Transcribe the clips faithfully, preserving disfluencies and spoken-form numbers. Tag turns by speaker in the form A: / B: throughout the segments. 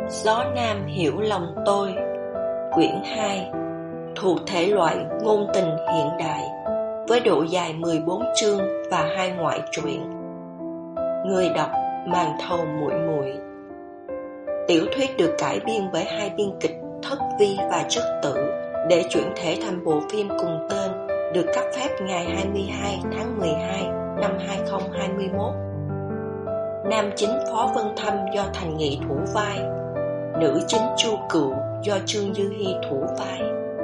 A: Gió Nam hiểu lòng tôi. Quyển hai, thuộc thể loại ngôn tình hiện đại, với độ dài mười bốn chương và hai ngoại truyện. Người đọc Màn Thầu Muội Muội. Tiểu thuyết được cải biên bởi hai biên kịch Thất Vi và Trất Tử để chuyển thể thành bộ phim cùng tên, được cấp phép ngày hai mươi hai tháng mười hai năm hai nghìn không trăm hai mươi mốt. Nam chính Phó Vân Thâm do Thành Nghị thủ vai, nữ chính Chu Cựu do Trương Dư Hi thủ vai.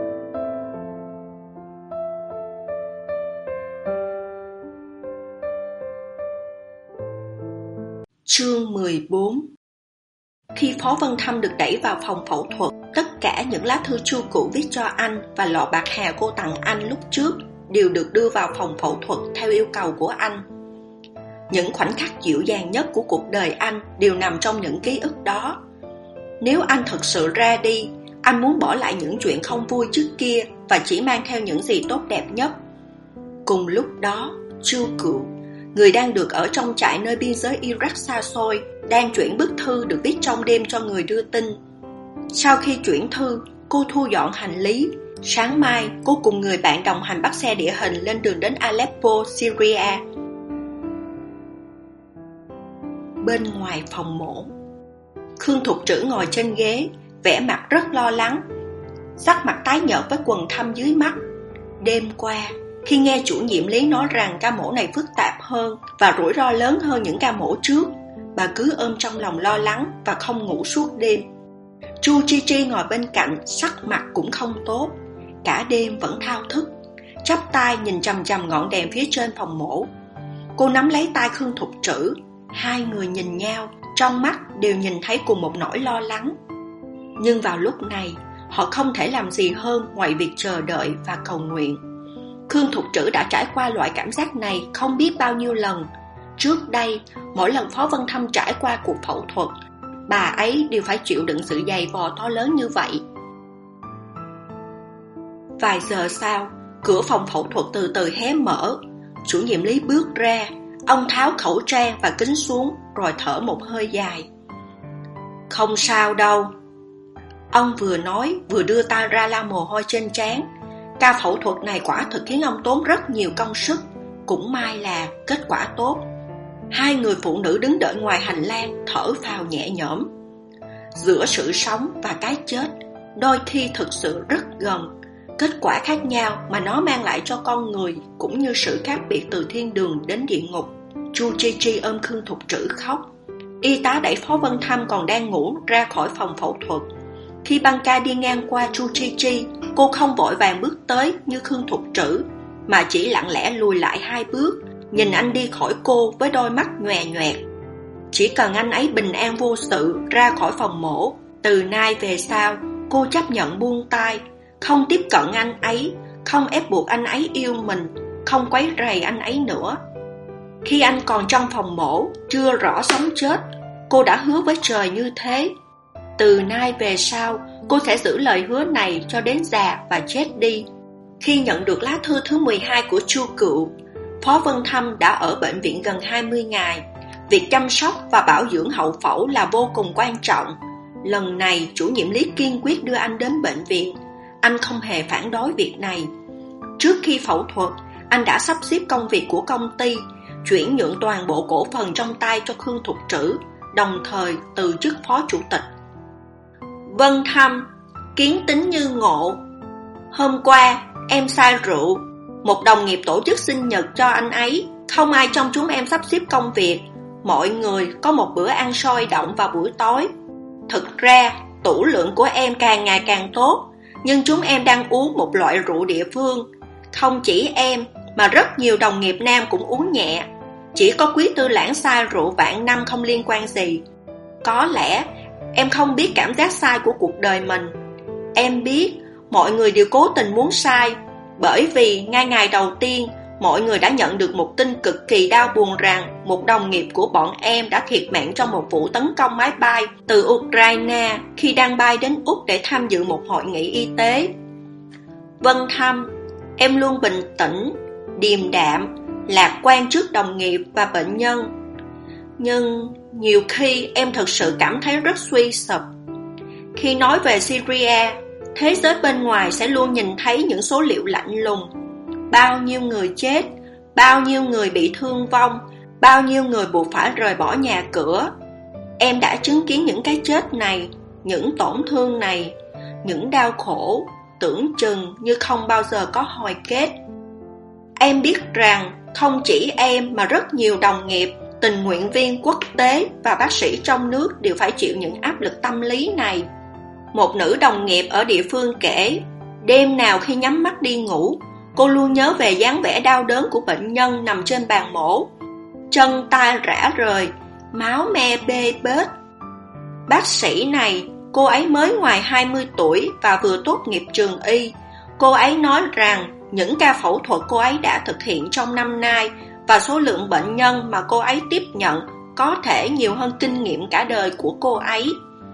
A: Chương mười bốn. Khi Phó Vân Thâm được đẩy vào phòng phẫu thuật, tất cả những lá thư Chu Cựu viết cho anh và lọ bạc hà cô tặng anh lúc trước đều được đưa vào phòng phẫu thuật theo yêu cầu của anh. Những khoảnh khắc dịu dàng nhất của cuộc đời anh đều nằm trong những ký ức đó. Nếu anh thực sự ra đi, anh muốn bỏ lại những chuyện không vui trước kia và chỉ mang theo những gì tốt đẹp nhất. Cùng lúc đó, Chu Cựu, người đang được ở trong trại nơi biên giới Iraq xa xôi, đang chuyển bức thư được viết trong đêm cho người đưa tin. Sau khi chuyển thư, cô thu dọn hành lý. Sáng mai, cô cùng người bạn đồng hành bắt xe địa hình lên đường đến Aleppo, Syria. Bên ngoài phòng mổ, Khương Thục Trữ ngồi trên ghế, vẻ mặt rất lo lắng, sắc mặt tái nhợt với quầng thâm dưới mắt. Đêm qua, khi nghe chủ nhiệm Lý nói rằng ca mổ này phức tạp hơn và rủi ro lớn hơn những ca mổ trước, bà cứ ôm trong lòng lo lắng và không ngủ suốt đêm. Chu Chi Chi ngồi bên cạnh, sắc mặt cũng không tốt, cả đêm vẫn thao thức, chắp tay nhìn chằm chằm ngọn đèn phía trên phòng mổ. Cô nắm lấy tay Khương Thục Trữ, hai người nhìn nhau, trong mắt đều nhìn thấy cùng một nỗi lo lắng. Nhưng vào lúc này, họ không thể làm gì hơn ngoài việc chờ đợi và cầu nguyện. Khương Thục Trữ đã trải qua loại cảm giác này không biết bao nhiêu lần. Trước đây, mỗi lần Phó Vân Thâm trải qua cuộc phẫu thuật, bà ấy đều phải chịu đựng sự dày vò to lớn như vậy. Vài giờ sau, cửa phòng phẫu thuật từ từ hé mở. Chủ nhiệm Lý bước ra. Ông tháo khẩu trang và kính xuống, rồi thở một hơi dài. Không sao đâu. Ông vừa nói vừa đưa tay ra lau mồ hôi trên trán. Ca phẫu thuật này quả thực khiến ông tốn rất nhiều công sức. Cũng may là kết quả tốt. Hai người phụ nữ đứng đợi ngoài hành lang thở phào nhẹ nhõm. Giữa sự sống và cái chết, đôi khi thực sự rất gần. Kết quả khác nhau mà nó mang lại cho con người cũng như sự khác biệt từ thiên đường đến địa ngục. Chu Chi Chi ôm Khương Thục Trữ khóc. Y tá đẩy Phó Vân Thâm còn đang ngủ ra khỏi phòng phẫu thuật. Khi băng ca đi ngang qua Chu Chi Chi, cô không vội vàng bước tới như Khương Thục Trữ, mà chỉ lặng lẽ lùi lại hai bước, nhìn anh đi khỏi cô với đôi mắt nhòe nhoẹt. Chỉ cần anh ấy bình an vô sự ra khỏi phòng mổ, từ nay về sau cô chấp nhận buông tay, không tiếp cận anh ấy, không ép buộc anh ấy yêu mình, không quấy rầy anh ấy nữa. Khi anh còn trong phòng mổ, chưa rõ sống chết, cô đã hứa với trời như thế. Từ nay về sau, cô sẽ giữ lời hứa này cho đến già và chết đi. Khi nhận được lá thư thứ mười hai của Chu Cựu, Phó Vân Thâm đã ở bệnh viện gần hai mươi ngày. Việc chăm sóc và bảo dưỡng hậu phẫu là vô cùng quan trọng. Lần này, chủ nhiệm Lý kiên quyết đưa anh đến bệnh viện. Anh không hề phản đối việc này. Trước khi phẫu thuật, anh đã sắp xếp công việc của công ty, chuyển nhượng toàn bộ cổ phần trong tay cho Khương Thục Trữ, đồng thời từ chức phó chủ tịch. Vân Thâm, kiến tính như ngộ. Hôm qua, em say rượu. Một đồng nghiệp tổ chức sinh nhật cho anh ấy. Không ai trong chúng em sắp xếp công việc. Mọi người có một bữa ăn sôi động vào buổi tối. Thực ra, tủ lượng của em càng ngày càng tốt, nhưng chúng em đang uống một loại rượu địa phương. Không chỉ em, mà rất nhiều đồng nghiệp nam cũng uống nhẹ. Chỉ có Quý Tư Lãng say rượu vạn năm không liên quan gì. Có lẽ em không biết cảm giác sai của cuộc đời mình. Em biết mọi người đều cố tình muốn sai, bởi vì ngay ngày đầu tiên mọi người đã nhận được một tin cực kỳ đau buồn rằng một đồng nghiệp của bọn em đã thiệt mạng trong một vụ tấn công máy bay từ Ukraine khi đang bay đến Úc để tham dự một hội nghị y tế. Vân Thâm, em luôn bình tĩnh, điềm đạm, lạc quan trước đồng nghiệp và bệnh nhân. Nhưng nhiều khi em thực sự cảm thấy rất suy sụp. Khi nói về Syria, thế giới bên ngoài sẽ luôn nhìn thấy những số liệu lạnh lùng. Bao nhiêu người chết, bao nhiêu người bị thương vong, bao nhiêu người buộc phải rời bỏ nhà cửa. Em đã chứng kiến những cái chết này, những tổn thương này, những đau khổ, tưởng chừng như không bao giờ có hồi kết. Em biết rằng không chỉ em mà rất nhiều đồng nghiệp, tình nguyện viên quốc tế và bác sĩ trong nước đều phải chịu những áp lực tâm lý này. Một nữ đồng nghiệp ở địa phương kể, đêm nào khi nhắm mắt đi ngủ, cô luôn nhớ về dáng vẻ đau đớn của bệnh nhân nằm trên bàn mổ. Chân tay rã rời, máu me bê bết. Bác sĩ này, cô ấy mới ngoài hai mươi tuổi và vừa tốt nghiệp trường y. Cô ấy nói rằng những ca phẫu thuật cô ấy đã thực hiện trong năm nay và số lượng bệnh nhân mà cô ấy tiếp nhận có thể nhiều hơn kinh nghiệm cả đời của cô ấy.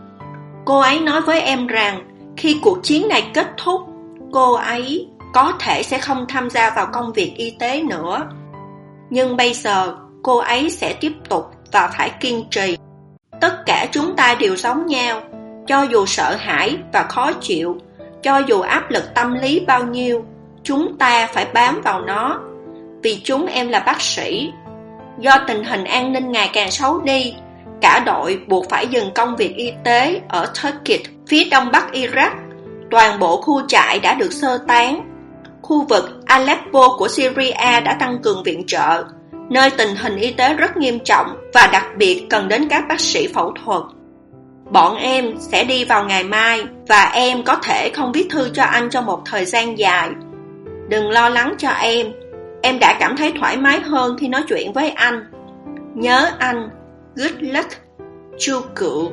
A: Cô ấy nói với em rằng khi cuộc chiến này kết thúc, cô ấy có thể sẽ không tham gia vào công việc y tế nữa. Nhưng bây giờ cô ấy sẽ tiếp tục và phải kiên trì. Tất cả chúng ta đều giống nhau, cho dù sợ hãi và khó chịu, cho dù áp lực tâm lý bao nhiêu, chúng ta phải bám vào nó. Vì chúng em là bác sĩ. Do tình hình an ninh ngày càng xấu đi, cả đội buộc phải dừng công việc y tế ở Turkey, phía đông bắc Iraq. Toàn bộ khu trại đã được sơ tán. Khu vực Aleppo của Syria đã tăng cường viện trợ, nơi tình hình y tế rất nghiêm trọng và đặc biệt cần đến các bác sĩ phẫu thuật. Bọn em sẽ đi vào ngày mai và em có thể không viết thư cho anh trong một thời gian dài. Đừng lo lắng cho em, em đã cảm thấy thoải mái hơn khi nói chuyện với anh. Nhớ anh, good luck, Chu Cựu.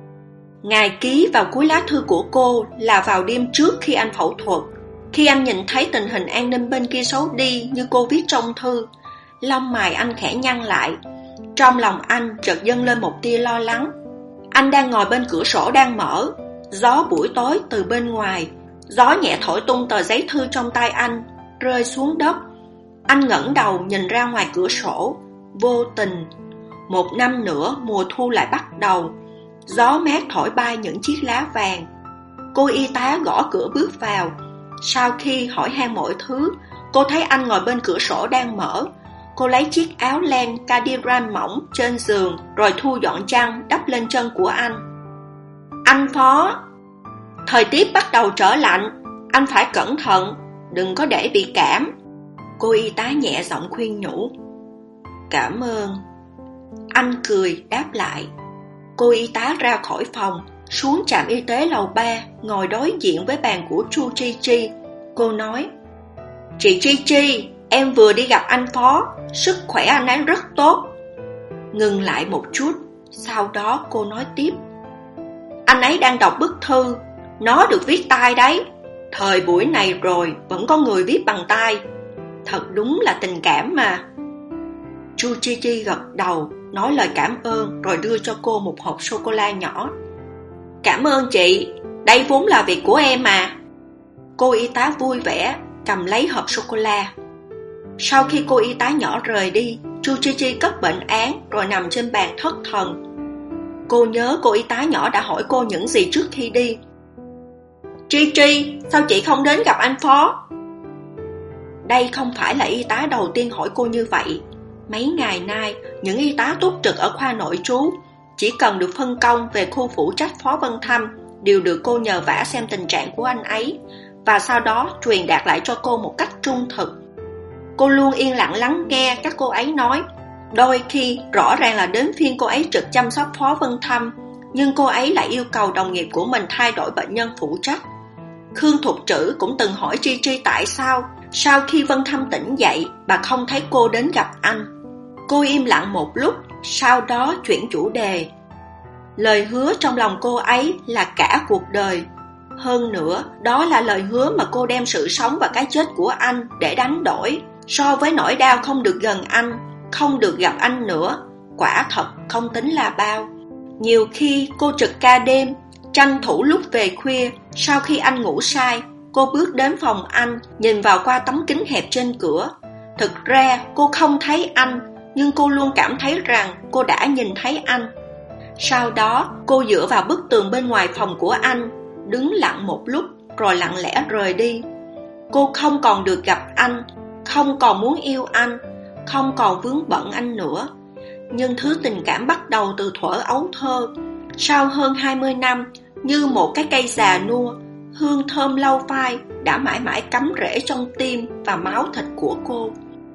A: Ngài ký vào cuối lá thư của cô là vào đêm trước khi anh phẫu thuật. Khi anh nhìn thấy tình hình an ninh bên kia xấu đi như cô viết trong thư, lông mày anh khẽ nhăn lại. Trong lòng anh chợt dâng lên một tia lo lắng. Anh đang ngồi bên cửa sổ đang mở. Gió buổi tối từ bên ngoài, gió nhẹ thổi tung tờ giấy thư trong tay anh, rơi xuống đất. Anh ngẩng đầu nhìn ra ngoài cửa sổ. Vô tình, một năm nữa mùa thu lại bắt đầu. Gió mát thổi bay những chiếc lá vàng. Cô y tá gõ cửa bước vào. Sau khi hỏi han mọi thứ, cô thấy anh ngồi bên cửa sổ đang mở. Cô lấy chiếc áo len cardigan mỏng trên giường rồi thu dọn chăn đắp lên chân của anh. Anh Phó, thời tiết bắt đầu trở lạnh, anh phải cẩn thận, đừng có để bị cảm. Cô y tá nhẹ giọng khuyên nhủ. Cảm ơn. Anh cười đáp lại. Cô y tá ra khỏi phòng, xuống trạm y tế lầu ba, ngồi đối diện với bàn của Chu Chi Chi. Cô nói, chị Chi Chi, em vừa đi gặp anh Phó, sức khỏe anh ấy rất tốt. Ngừng lại một chút, sau đó cô nói tiếp, anh ấy đang đọc bức thư, nó được viết tay đấy. Thời buổi này rồi vẫn có người viết bằng tay. Thật đúng là tình cảm mà. Chu Chi Chi gật đầu, nói lời cảm ơn rồi đưa cho cô một hộp sô-cô-la nhỏ. Cảm ơn chị, đây vốn là việc của em mà. Cô y tá vui vẻ cầm lấy hộp sô-cô-la. Sau khi cô y tá nhỏ rời đi, Chu Chi Chi cất bệnh án rồi nằm trên bàn thất thần. Cô nhớ cô y tá nhỏ đã hỏi cô những gì trước khi đi. Chi Chi, sao chị không đến gặp anh Phó? Đây không phải là y tá đầu tiên hỏi cô như vậy. Mấy ngày nay, những y tá túc trực ở khoa nội trú chỉ cần được phân công về khu phụ trách Phó Vân Thâm đều được cô nhờ vả xem tình trạng của anh ấy và sau đó truyền đạt lại cho cô một cách trung thực. Cô luôn yên lặng lắng nghe các cô ấy nói. Đôi khi rõ ràng là đến phiên cô ấy trực chăm sóc Phó Vân Thâm, nhưng cô ấy lại yêu cầu đồng nghiệp của mình thay đổi bệnh nhân phụ trách. Khương Thục Trữ cũng từng hỏi Chi Chi tại sao sau khi Vân Thâm tỉnh dậy bà không thấy cô đến gặp anh. Cô im lặng một lúc, sau đó chuyển chủ đề. Lời hứa trong lòng cô ấy là cả cuộc đời. Hơn nữa, đó là lời hứa mà cô đem sự sống và cái chết của anh để đánh đổi. So với nỗi đau không được gần anh, không được gặp anh nữa, quả thật không tính là bao. Nhiều khi cô trực ca đêm, tranh thủ lúc về khuya, sau khi anh ngủ say, cô bước đến phòng anh, nhìn vào qua tấm kính hẹp trên cửa. Thực ra cô không thấy anh, nhưng cô luôn cảm thấy rằng cô đã nhìn thấy anh. Sau đó, cô dựa vào bức tường bên ngoài phòng của anh, đứng lặng một lúc rồi lặng lẽ rời đi. Cô không còn được gặp anh, không còn muốn yêu anh, không còn vướng bận anh nữa. Nhưng thứ tình cảm bắt đầu từ thuở ấu thơ, sau hơn hai mươi năm, như một cái cây già nua, hương thơm lâu phai đã mãi mãi cắm rễ trong tim và máu thịt của cô.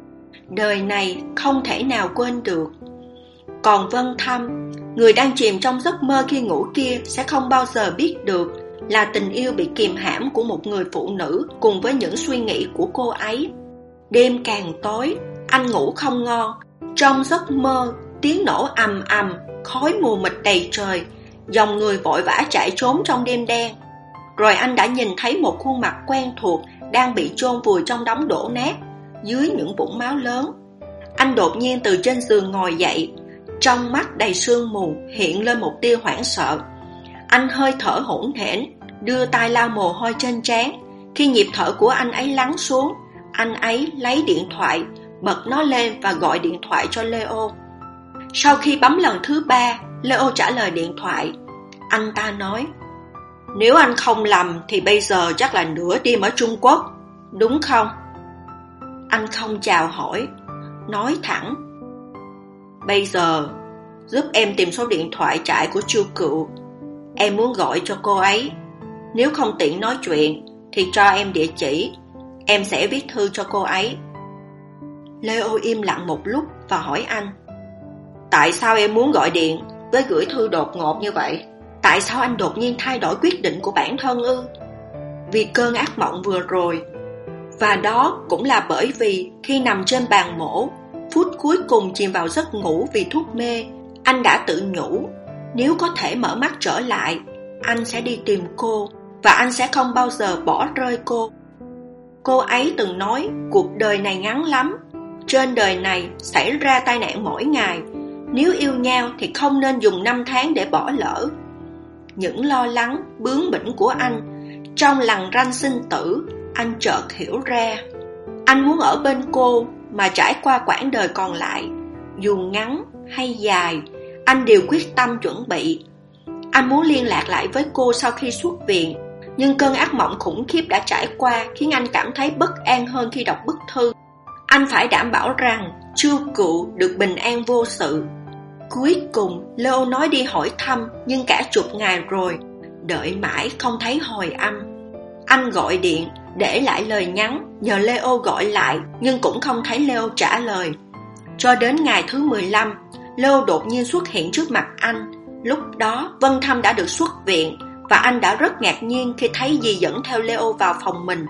A: Đời này không thể nào quên được. Còn Vân Thâm, người đang chìm trong giấc mơ khi ngủ kia, sẽ không bao giờ biết được là tình yêu bị kìm hãm của một người phụ nữ cùng với những suy nghĩ của cô ấy. Đêm càng tối, anh ngủ không ngon. Trong giấc mơ, tiếng nổ ầm ầm, khói mù mịt đầy trời, dòng người vội vã chạy trốn trong đêm đen. Rồi anh đã nhìn thấy một khuôn mặt quen thuộc đang bị chôn vùi trong đống đổ nát, dưới những vũng máu lớn. Anh đột nhiên từ trên giường ngồi dậy, trong mắt đầy sương mù hiện lên một tia hoảng sợ. Anh hơi thở hổn hển, đưa tay lau mồ hôi trên trán. Khi nhịp thở của anh ấy lắng xuống, anh ấy lấy điện thoại, bật nó lên và gọi điện thoại cho Leo. Sau khi bấm lần thứ ba, Leo trả lời điện thoại. Anh ta nói: "Nếu anh không lầm thì bây giờ chắc là nửa đêm ở Trung Quốc, đúng không?" Anh không chào hỏi, nói thẳng: "Bây giờ giúp em tìm số điện thoại trại của Chu Cựu. Em muốn gọi cho cô ấy. Nếu không tiện nói chuyện thì cho em địa chỉ, em sẽ viết thư cho cô ấy." Leo im lặng một lúc và hỏi anh: "Tại sao em muốn gọi điện với gửi thư đột ngột như vậy? Tại sao anh đột nhiên thay đổi quyết định của bản thân ư?" Vì cơn ác mộng vừa rồi. Và đó cũng là bởi vì khi nằm trên bàn mổ, phút cuối cùng chìm vào giấc ngủ vì thuốc mê, anh đã tự nhủ nếu có thể mở mắt trở lại, anh sẽ đi tìm cô và anh sẽ không bao giờ bỏ rơi cô. Cô ấy từng nói cuộc đời này ngắn lắm, trên đời này xảy ra tai nạn mỗi ngày, nếu yêu nhau thì không nên dùng năm tháng để bỏ lỡ. Những lo lắng, bướng bỉnh của anh trong lằn ranh sinh tử, anh chợt hiểu ra. Anh muốn ở bên cô mà trải qua quãng đời còn lại, dù ngắn hay dài, anh đều quyết tâm chuẩn bị. Anh muốn liên lạc lại với cô sau khi xuất viện, nhưng cơn ác mộng khủng khiếp đã trải qua khiến anh cảm thấy bất an hơn khi đọc bức thư. Anh phải đảm bảo rằng Chu Cựu được bình an vô sự. Cuối cùng, Leo nói đi hỏi thăm, nhưng cả chục ngày rồi, đợi mãi không thấy hồi âm. Anh gọi điện, để lại lời nhắn, nhờ Leo gọi lại, nhưng cũng không thấy Leo trả lời. Cho đến ngày thứ mười lăm, Leo đột nhiên xuất hiện trước mặt anh. Lúc đó, Vân Thâm đã được xuất viện, và anh đã rất ngạc nhiên khi thấy dì dẫn theo Leo vào phòng mình.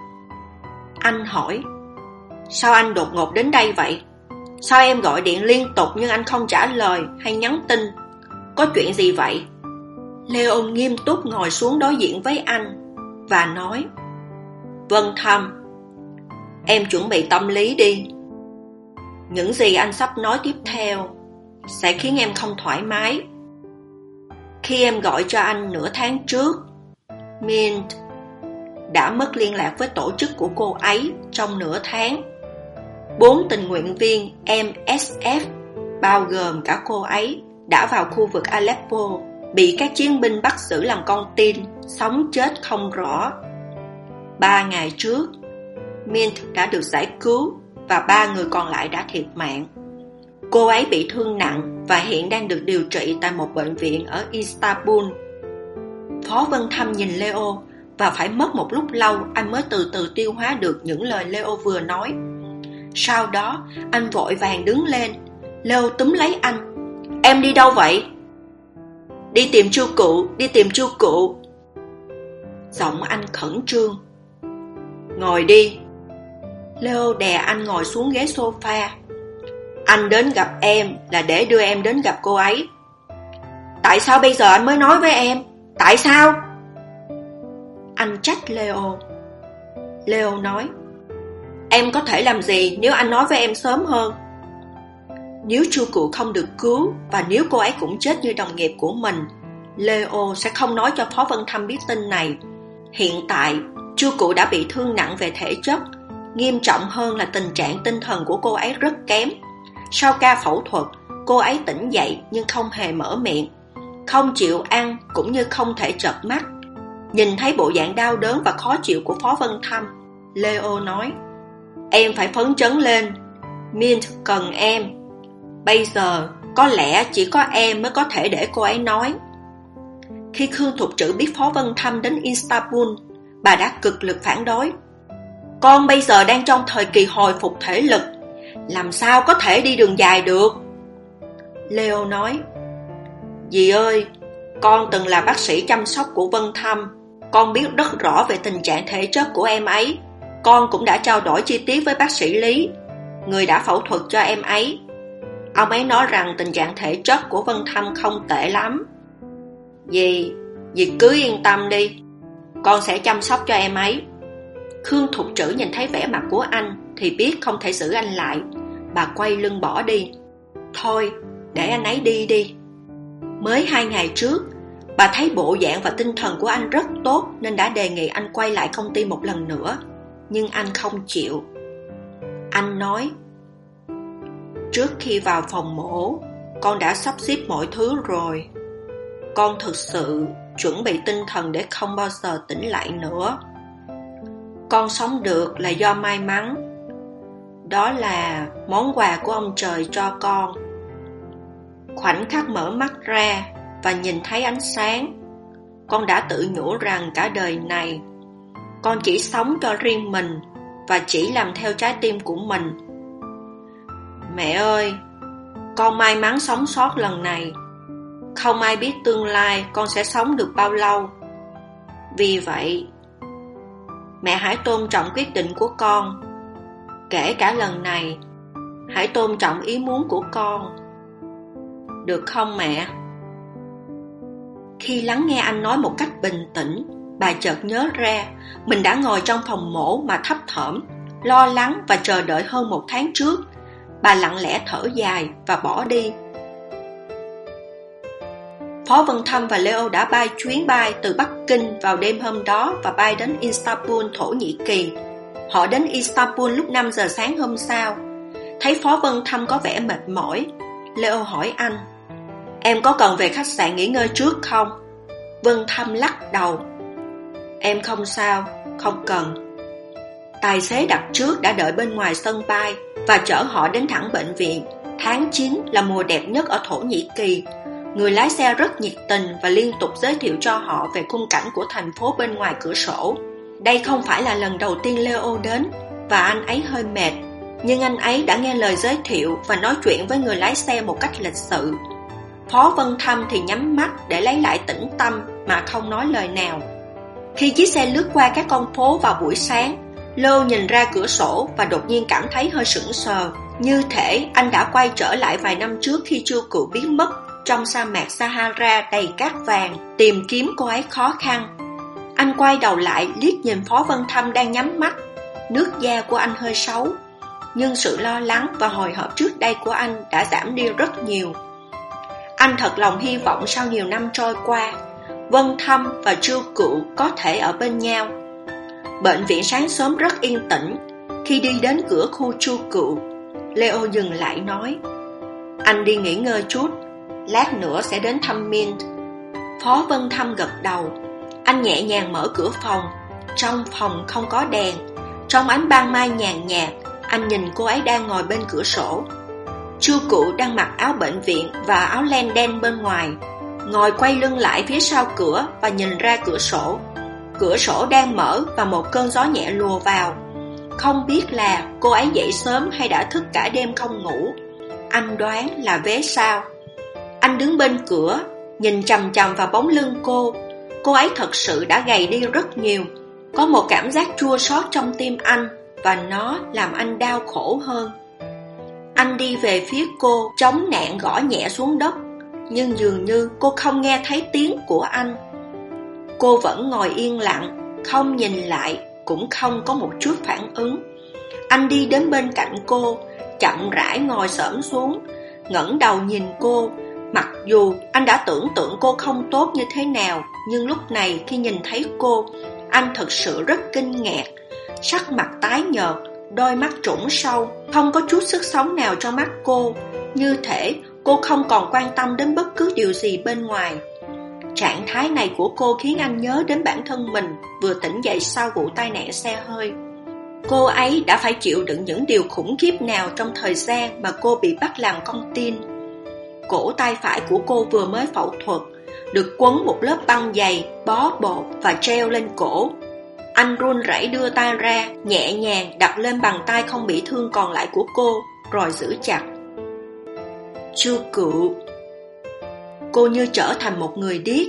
A: Anh hỏi: "Sao anh đột ngột đến đây vậy? Sao em gọi điện liên tục nhưng anh không trả lời hay nhắn tin? Có chuyện gì vậy?" Leo nghiêm túc ngồi xuống đối diện với anh và nói: "Vân Thâm, em chuẩn bị tâm lý đi. Những gì anh sắp nói tiếp theo sẽ khiến em không thoải mái. Khi em gọi cho anh nửa tháng trước, Mint đã mất liên lạc với tổ chức của cô ấy trong nửa tháng. Bốn tình nguyện viên em ét ép, bao gồm cả cô ấy, đã vào khu vực Aleppo, bị các chiến binh bắt giữ làm con tin, sống chết không rõ. Ba ngày trước, Mint đã được giải cứu và ba người còn lại đã thiệt mạng. Cô ấy bị thương nặng và hiện đang được điều trị tại một bệnh viện ở Istanbul." Phó Vân Thâm nhìn Leo và phải mất một lúc lâu anh mới từ từ tiêu hóa được những lời Leo vừa nói. Sau đó anh vội vàng đứng lên. Leo túm lấy anh: "Em đi đâu vậy?" "Đi tìm Chu Cựu, đi tìm Chu Cựu." Giọng anh khẩn trương. "Ngồi đi." Leo đè anh ngồi xuống ghế sofa. "Anh đến gặp em là để đưa em đến gặp cô ấy. Tại sao bây giờ anh mới nói với em? Tại sao?" Anh trách Leo. Leo nói: "Em có thể làm gì nếu anh nói với em sớm hơn? Nếu Chu Cựu không được cứu và nếu cô ấy cũng chết như đồng nghiệp của mình, Leo sẽ không nói cho Phó Vân Thâm biết tin này. Hiện tại, Chu Cựu đã bị thương nặng về thể chất. Nghiêm trọng hơn là tình trạng tinh thần của cô ấy rất kém. Sau ca phẫu thuật, cô ấy tỉnh dậy nhưng không hề mở miệng. không chịu ăn cũng như không thể chợp mắt. Nhìn thấy bộ dạng đau đớn và khó chịu của Phó Vân Thâm, Leo nói: Em phải phấn chấn lên, Mint cần em. Bây giờ có lẽ chỉ có em mới có thể để cô ấy nói. Khi Khương Thục Trữ biết Phó Vân Thâm đến Istanbul, bà đã cực lực phản đối. Con bây giờ đang trong thời kỳ hồi phục thể lực, làm sao có thể đi đường dài được? Leo nói: Dì ơi, con từng là bác sĩ chăm sóc của Vân Thâm, con biết rất rõ về tình trạng thể chất của em ấy. Con cũng đã trao đổi chi tiết với bác sĩ Lý, người đã phẫu thuật cho em ấy. Ông ấy nói rằng tình trạng thể chất của Vân Thâm không tệ lắm. Dì, dì cứ yên tâm đi, con sẽ chăm sóc cho em ấy. Khương Thục Trữ nhìn thấy vẻ mặt của anh thì biết không thể giữ anh lại. Bà quay lưng bỏ đi. Thôi, để anh ấy đi đi. Mới hai ngày trước, bà thấy bộ dạng và tinh thần của anh rất tốt nên đã đề nghị anh quay lại công ty một lần nữa. Nhưng anh không chịu. Anh nói: Trước khi vào phòng mổ, con đã sắp xếp mọi thứ rồi. Con thực sự chuẩn bị tinh thần để không bao giờ tỉnh lại nữa. Con sống được là do may mắn. Đó là món quà của ông trời cho con. Khoảnh khắc mở mắt ra và nhìn thấy ánh sáng, con đã tự nhủ rằng cả đời này con chỉ sống cho riêng mình và chỉ làm theo trái tim của mình. Mẹ ơi, con may mắn sống sót lần này. Không ai biết tương lai con sẽ sống được bao lâu. Vì vậy, mẹ hãy tôn trọng quyết định của con. Kể cả lần này, hãy tôn trọng ý muốn của con. Được không mẹ? Khi lắng nghe anh nói một cách bình tĩnh, bà chợt nhớ ra mình đã ngồi trong phòng mổ mà thấp thỏm, lo lắng và chờ đợi hơn một tháng trước. Bà lặng lẽ thở dài và bỏ đi. Phó Vân Thâm và Leo đã bay chuyến bay từ Bắc Kinh vào đêm hôm đó và bay đến Istanbul, Thổ Nhĩ Kỳ. Họ đến Istanbul lúc năm giờ sáng hôm sau. Thấy Phó Vân Thâm có vẻ mệt mỏi, Leo hỏi anh: Em có cần về khách sạn nghỉ ngơi trước không? Vân Thâm lắc đầu: Em không sao, không cần. Tài xế đặt trước đã đợi bên ngoài sân bay và chở họ đến thẳng bệnh viện. Tháng chín là mùa đẹp nhất ở Thổ Nhĩ Kỳ. Người lái xe rất nhiệt tình và liên tục giới thiệu cho họ về khung cảnh của thành phố bên ngoài cửa sổ. Đây không phải là lần đầu tiên Leo đến và anh ấy hơi mệt, nhưng anh ấy đã nghe lời giới thiệu và nói chuyện với người lái xe một cách lịch sự. Phó Vân Thâm thì nhắm mắt để lấy lại tĩnh tâm mà không nói lời nào. Khi chiếc xe lướt qua các con phố vào buổi sáng, Leo nhìn ra cửa sổ và đột nhiên cảm thấy hơi sững sờ, như thể anh đã quay trở lại vài năm trước khi Chu Cựu biến mất trong sa mạc Sahara đầy cát vàng, tìm kiếm cô ấy khó khăn. Anh quay đầu lại liếc nhìn Phó Vân Thâm đang nhắm mắt. Nước da của anh hơi xấu, nhưng sự lo lắng và hồi hộp trước đây của anh đã giảm đi rất nhiều. Anh thật lòng hy vọng sau nhiều năm trôi qua, Vân Thâm và Chu Cựu có thể ở bên nhau. Bệnh viện sáng sớm rất yên tĩnh. Khi đi đến cửa khu Chu Cựu, Leo dừng lại nói: Anh đi nghỉ ngơi chút, lát nữa sẽ đến thăm Mint. Phó Vân Thâm gật đầu. Anh nhẹ nhàng mở cửa phòng. Trong phòng không có đèn. Trong ánh ban mai nhàn nhạt, anh nhìn cô ấy đang ngồi bên cửa sổ. Chu Cựu đang mặc áo bệnh viện và áo len đen bên ngoài, ngồi quay lưng lại phía sau cửa và nhìn ra cửa sổ. Cửa sổ đang mở và một cơn gió nhẹ lùa vào. Không biết là cô ấy dậy sớm hay đã thức cả đêm không ngủ. Anh đoán là vé sau. Anh đứng bên cửa, nhìn chằm chằm vào bóng lưng cô. Cô ấy thật sự đã gầy đi rất nhiều. Có một cảm giác chua xót trong tim anh, và nó làm anh đau khổ hơn. Anh đi về phía cô, chống nạn gõ nhẹ xuống đất, nhưng dường như cô không nghe thấy tiếng của anh. Cô vẫn ngồi yên lặng, không nhìn lại, cũng không có một chút phản ứng. Anh đi đến bên cạnh cô, chậm rãi ngồi xổm xuống, ngẩng đầu nhìn cô. Mặc dù anh đã tưởng tượng cô không tốt như thế nào, nhưng lúc này khi nhìn thấy cô, anh thực sự rất kinh ngạc. Sắc mặt tái nhợt, đôi mắt trũng sâu, không có chút sức sống nào trong mắt cô, như thể cô không còn quan tâm đến bất cứ điều gì bên ngoài. Trạng thái này của cô khiến anh nhớ đến bản thân mình vừa tỉnh dậy sau vụ tai nạn xe hơi. Cô ấy đã phải chịu đựng những điều khủng khiếp nào trong thời gian mà cô bị bắt làm con tin. Cổ tay phải của cô vừa mới phẫu thuật, được quấn một lớp băng dày, bó bột và treo lên cổ. Anh run rẩy đưa tay ra, nhẹ nhàng đặt lên bàn tay không bị thương còn lại của cô, rồi giữ chặt. Chu Cựu. Cô như trở thành một người điếc.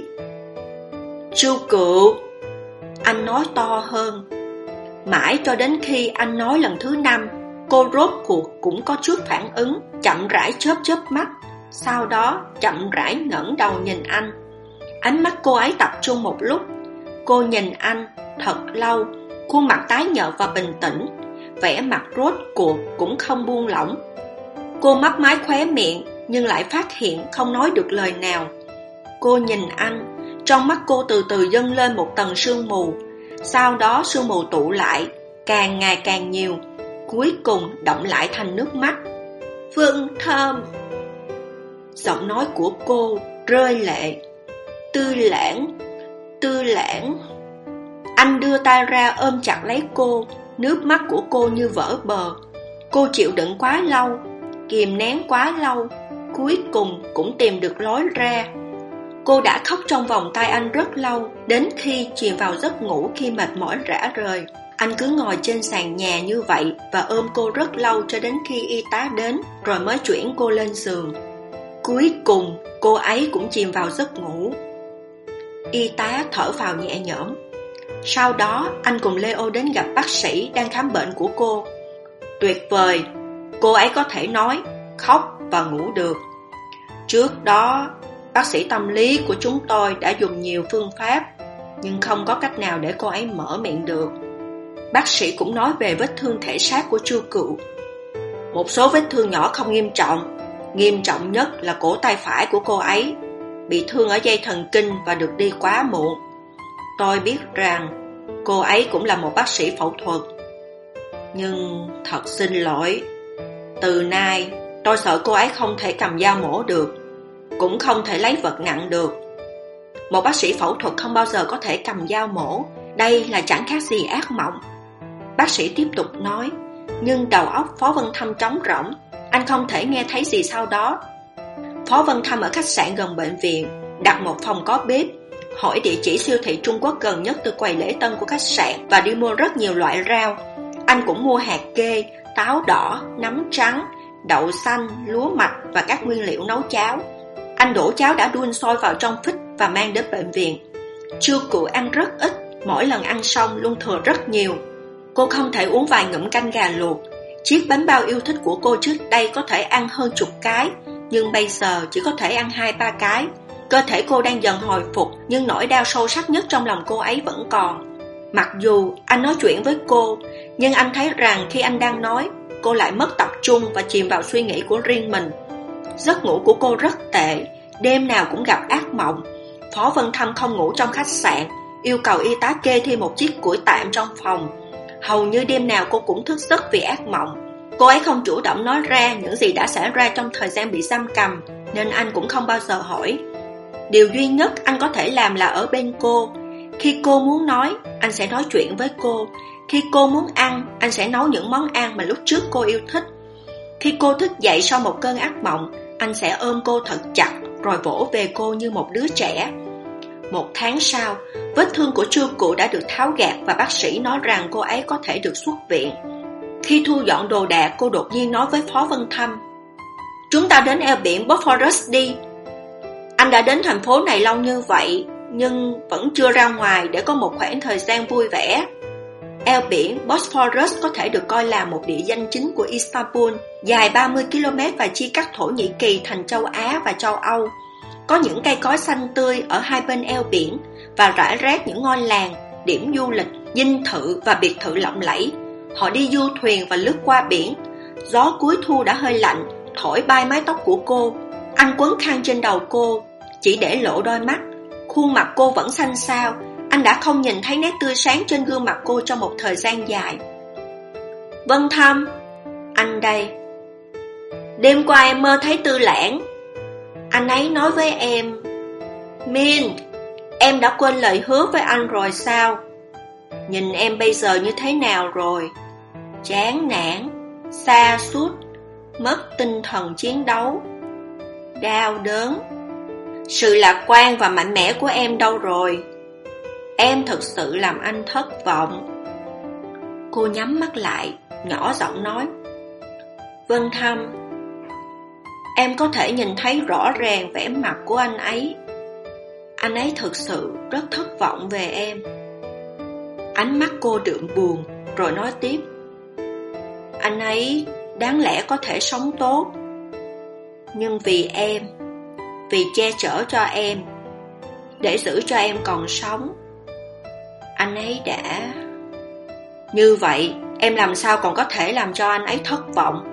A: Chu Cựu. Anh nói to hơn. Mãi cho đến khi anh nói lần thứ năm, cô rốt cuộc cũng có chút phản ứng, chậm rãi chớp chớp mắt, sau đó chậm rãi ngẩng đầu nhìn anh. Ánh mắt cô ấy tập trung một lúc. Cô nhìn anh thật lâu, khuôn mặt tái nhợt và bình tĩnh, vẻ mặt rốt cuộc cũng không buông lỏng. Cô mấp máy khóe miệng nhưng lại phát hiện không nói được lời nào. Cô nhìn anh, trong mắt cô từ từ dâng lên một tầng sương mù. Sau đó sương mù tụ lại, càng ngày càng nhiều, cuối cùng đọng lại thành nước mắt. Vân Thâm. Giọng nói của cô rơi lệ. Tư Lãng, Tư Lãng. Anh đưa tay ra ôm chặt lấy cô, nước mắt của cô như vỡ bờ. Cô chịu đựng quá lâu, kìm nén quá lâu, cuối cùng cũng tìm được lối ra. Cô đã khóc trong vòng tay anh rất lâu, đến khi chìm vào giấc ngủ khi mệt mỏi rã rời. Anh cứ ngồi trên sàn nhà như vậy và ôm cô rất lâu cho đến khi y tá đến, rồi mới chuyển cô lên giường. Cuối cùng, cô ấy cũng chìm vào giấc ngủ. Y tá thở phào nhẹ nhõm. Sau đó, anh cùng Leo đến gặp bác sĩ đang khám bệnh của cô. Tuyệt vời, cô ấy có thể nói, khóc và ngủ được. Trước đó, bác sĩ tâm lý của chúng tôi đã dùng nhiều phương pháp, nhưng không có cách nào để cô ấy mở miệng được. Bác sĩ cũng nói về vết thương thể xác của Chu Cựu. Một số vết thương nhỏ không nghiêm trọng, nghiêm trọng nhất là cổ tay phải của cô ấy, bị thương ở dây thần kinh và được đi quá muộn. Tôi biết rằng cô ấy cũng là một bác sĩ phẫu thuật. Nhưng thật xin lỗi, từ nay tôi sợ cô ấy không thể cầm dao mổ được, cũng không thể lấy vật nặng được. Một bác sĩ phẫu thuật không bao giờ có thể cầm dao mổ, đây là chẳng khác gì ác mộng. Bác sĩ tiếp tục nói, nhưng đầu óc Phó Vân Thâm trống rỗng, anh không thể nghe thấy gì sau đó. Phó Vân Thâm ở khách sạn gần bệnh viện, đặt một phòng có bếp, hỏi địa chỉ siêu thị Trung Quốc gần nhất từ quầy lễ tân của khách sạn và đi mua rất nhiều loại rau. Anh cũng mua hạt kê, táo đỏ, nấm trắng, đậu xanh, lúa mạch và các nguyên liệu nấu cháo. Anh đổ cháo đã đun sôi vào trong phích và mang đến bệnh viện. Chu Cựu ăn rất ít, mỗi lần ăn xong luôn thừa rất nhiều. Cô không thể uống vài ngụm canh gà luộc. Chiếc bánh bao yêu thích của cô trước đây có thể ăn hơn chục cái, nhưng bây giờ chỉ có thể ăn hai ba cái. Cơ thể cô đang dần hồi phục, nhưng nỗi đau sâu sắc nhất trong lòng cô ấy vẫn còn. Mặc dù anh nói chuyện với cô, nhưng anh thấy rằng khi anh đang nói, cô lại mất tập trung và chìm vào suy nghĩ của riêng mình. Giấc ngủ của cô rất tệ, đêm nào cũng gặp ác mộng. Phó Vân Thâm không ngủ trong khách sạn, yêu cầu y tá kê thêm một chiếc củi tạm trong phòng. Hầu như đêm nào cô cũng thức giấc vì ác mộng. Cô ấy không chủ động nói ra những gì đã xảy ra trong thời gian bị giam cầm, nên anh cũng không bao giờ hỏi. Điều duy nhất anh có thể làm là ở bên cô. Khi cô muốn nói, anh sẽ nói chuyện với cô. Khi cô muốn ăn, anh sẽ nấu những món ăn mà lúc trước cô yêu thích. Khi cô thức dậy sau một cơn ác mộng, anh sẽ ôm cô thật chặt rồi vỗ về cô như một đứa trẻ. Một tháng sau, vết thương của Chu Cựu đã được tháo gạt và bác sĩ nói rằng cô ấy có thể được xuất viện. Khi thu dọn đồ đạc, cô đột nhiên nói với Phó Vân Thâm, chúng ta đến eo biển Bosphorus đi. Anh đã đến thành phố này lâu như vậy, nhưng vẫn chưa ra ngoài để có một khoảng thời gian vui vẻ. Eo biển Bosphorus có thể được coi là một địa danh chính của Istanbul, dài ba mươi ki lô mét và chia cắt Thổ Nhĩ Kỳ thành châu Á và châu Âu. Có những cây cối xanh tươi ở hai bên eo biển và rải rác những ngôi làng, điểm du lịch, dinh thự và biệt thự lộng lẫy. Họ đi du thuyền và lướt qua biển. Gió cuối thu đã hơi lạnh, thổi bay mái tóc của cô. Anh quấn khăn trên đầu cô, chỉ để lộ đôi mắt. Khuôn mặt cô vẫn xanh xao. Anh đã không nhìn thấy nét tươi sáng trên gương mặt cô trong một thời gian dài. Vân Thâm, anh đây. Đêm qua em mơ thấy Tư Lãng. Anh ấy nói với em, Min, Em đã quên lời hứa với anh rồi sao? Nhìn em bây giờ như thế nào rồi? Chán nản, sa sút, mất tinh thần chiến đấu, đau đớn. Sự lạc quan và mạnh mẽ của em đâu rồi? Em thực sự làm anh thất vọng. Cô nhắm mắt lại, nhỏ giọng nói. Vân Thâm, em có thể nhìn thấy rõ ràng vẻ mặt của anh ấy. Anh ấy thực sự rất thất vọng về em. Ánh mắt cô đượm buồn, rồi nói tiếp. Anh ấy đáng lẽ có thể sống tốt, nhưng vì em, vì che chở cho em, để giữ cho em còn sống, anh ấy đã... Như vậy, em làm sao còn có thể làm cho anh ấy thất vọng?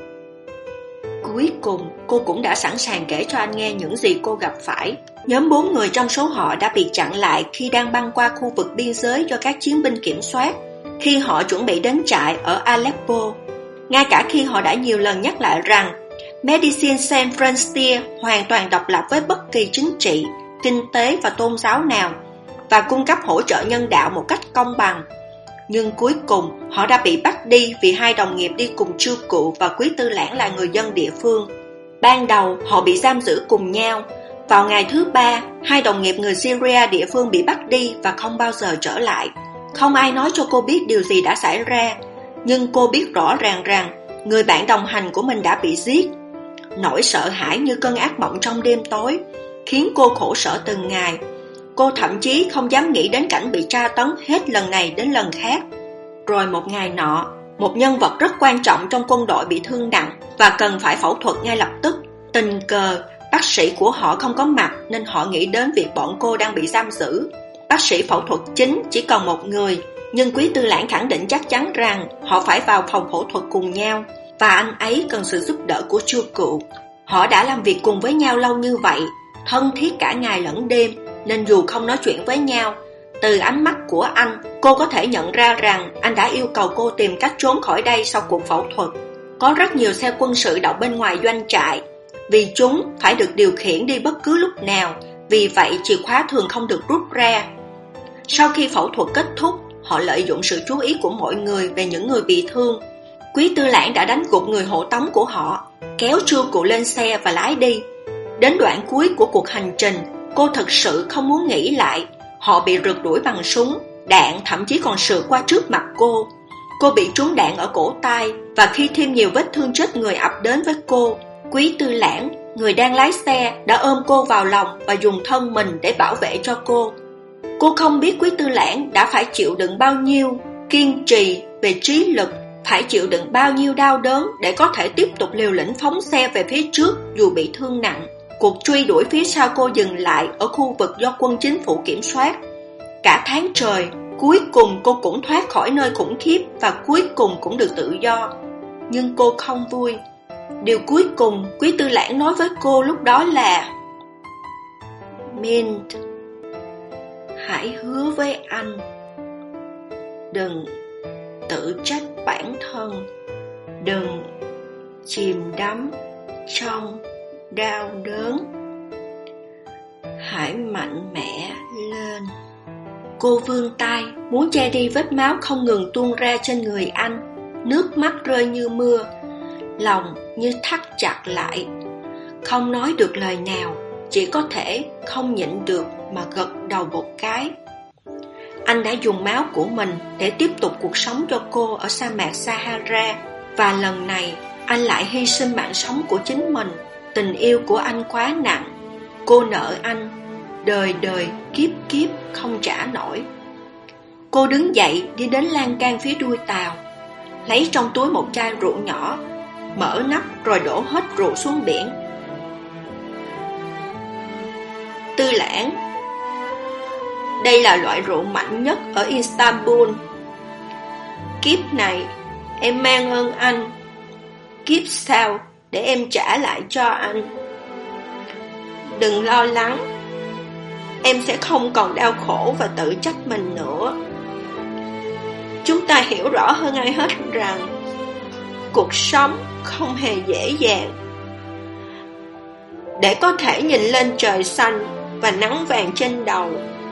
A: Cuối cùng, cô cũng đã sẵn sàng kể cho anh nghe những gì cô gặp phải. Nhóm bốn người trong số họ đã bị chặn lại khi đang băng qua khu vực biên giới do các chiến binh kiểm soát, khi họ chuẩn bị đến trại ở Aleppo. Ngay cả khi họ đã nhiều lần nhắc lại rằng Médecins Sans Frontières hoàn toàn độc lập với bất kỳ chính trị, kinh tế và tôn giáo nào và cung cấp hỗ trợ nhân đạo một cách công bằng. Nhưng cuối cùng họ đã bị bắt đi vì hai đồng nghiệp đi cùng Chu Cụ và Quý Tư Lãng là người dân địa phương. Ban đầu họ bị giam giữ cùng nhau. Vào ngày thứ ba, hai đồng nghiệp người Syria địa phương bị bắt đi và không bao giờ trở lại. Không ai nói cho cô biết điều gì đã xảy ra, nhưng cô biết rõ ràng rằng người bạn đồng hành của mình đã bị giết. Nỗi sợ hãi như cơn ác mộng trong đêm tối khiến cô khổ sở từng ngày. Cô thậm chí không dám nghĩ đến cảnh bị tra tấn hết lần này đến lần khác. Rồi một ngày nọ, một nhân vật rất quan trọng trong quân đội bị thương nặng và cần phải phẫu thuật ngay lập tức. Tình cờ, bác sĩ của họ không có mặt nên họ nghĩ đến việc bọn cô đang bị giam giữ. Bác sĩ phẫu thuật chính chỉ còn một người, nhưng Quý Tư Lãng khẳng định chắc chắn rằng họ phải vào phòng phẫu thuật cùng nhau và anh ấy cần sự giúp đỡ của Chu Cụ. Họ đã làm việc cùng với nhau lâu như vậy, thân thiết cả ngày lẫn đêm, nên dù không nói chuyện với nhau, từ ánh mắt của anh, cô có thể nhận ra rằng anh đã yêu cầu cô tìm cách trốn khỏi đây sau cuộc phẫu thuật. Có rất nhiều xe quân sự đậu bên ngoài doanh trại, vì chúng phải được điều khiển đi bất cứ lúc nào, vì vậy chìa khóa thường không được rút ra. Sau khi phẫu thuật kết thúc, họ lợi dụng sự chú ý của mọi người về những người bị thương. Quý Tư Lãng đã đánh gục người hộ tống của họ, kéo Chu Cụ lên xe và lái đi. Đến đoạn cuối của cuộc hành trình, cô thực sự không muốn nghĩ lại. Họ bị rượt đuổi bằng súng, đạn thậm chí còn sượt qua trước mặt cô. Cô bị trúng đạn ở cổ tay, và khi thêm nhiều vết thương chết người ập đến với cô, Quý Tư Lãng, người đang lái xe, đã ôm cô vào lòng và dùng thân mình để bảo vệ cho cô. Cô không biết Quý Tư Lãng đã phải chịu đựng bao nhiêu kiên trì về trí lực, phải chịu đựng bao nhiêu đau đớn để có thể tiếp tục liều lĩnh phóng xe về phía trước dù bị thương nặng. Cuộc truy đuổi phía sau cô dừng lại ở khu vực do quân chính phủ kiểm soát. Cả tháng trời, cuối cùng cô cũng thoát khỏi nơi khủng khiếp và cuối cùng cũng được tự do. Nhưng cô không vui. Điều cuối cùng Quý Tư Lãng nói với cô lúc đó là: Mint, hãy hứa với anh, đừng tự trách bản thân, đừng chìm đắm trong đau đớn, hãy mạnh mẽ lên. Cô vươn tay muốn che đi vết máu không ngừng tuôn ra trên người anh. Nước mắt rơi như mưa, lòng như thắt chặt lại. Không nói được lời nào, chỉ có thể không nhịn được mà gật đầu một cái. Anh đã dùng máu của mình để tiếp tục cuộc sống cho cô ở sa mạc Sahara, và lần này anh lại hy sinh mạng sống của chính mình. Tình yêu của anh quá nặng, cô nợ anh đời đời kiếp kiếp không trả nổi. Cô đứng dậy đi đến lan can phía đuôi tàu, lấy trong túi một chai rượu nhỏ, mở nắp rồi đổ hết rượu xuống biển. Tư Lãng, đây là loại rượu mạnh nhất ở Istanbul. Kiếp này em mang ơn anh, kiếp sau để em trả lại cho anh. Đừng lo lắng, em sẽ không còn đau khổ và tự trách mình nữa. Chúng ta hiểu rõ hơn ai hết rằng cuộc sống không hề dễ dàng. Để có thể nhìn lên trời xanh và nắng vàng trên đầu,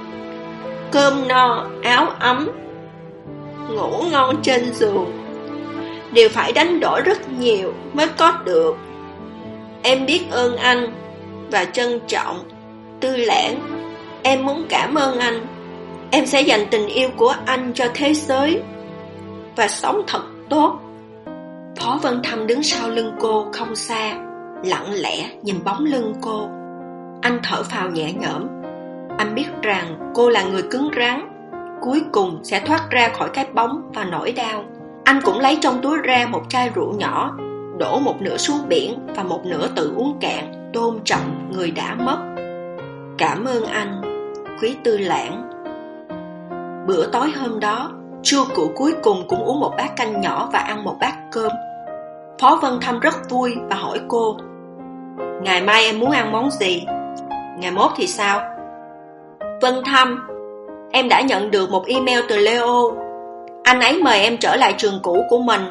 A: cơm no, áo ấm, ngủ ngon trên giường đều phải đánh đổi rất nhiều mới có được. Em biết ơn anh và trân trọng. Tư Lãng, em muốn cảm ơn anh. Em sẽ dành tình yêu của anh cho thế giới và sống thật tốt. Phó Vân Thâm đứng sau lưng cô không xa, lặng lẽ nhìn bóng lưng cô. Anh thở phào nhẹ nhõm. Anh biết rằng cô là người cứng rắn, cuối cùng sẽ thoát ra khỏi cái bóng và nỗi đau. Anh cũng lấy trong túi ra một chai rượu nhỏ, đổ một nửa xuống biển và một nửa tự uống cạn, tôn trọng người đã mất. Cảm ơn anh, Quý Tư Lãng. Bữa tối hôm đó, Chu Cửu cuối cùng cũng uống một bát canh nhỏ và ăn một bát cơm. Phó Vân Thâm rất vui và hỏi cô: ngày mai em muốn ăn món gì? Ngày mốt thì sao? Vân Thâm, em đã nhận được một email từ Leo. Anh ấy mời em trở lại trường cũ của mình.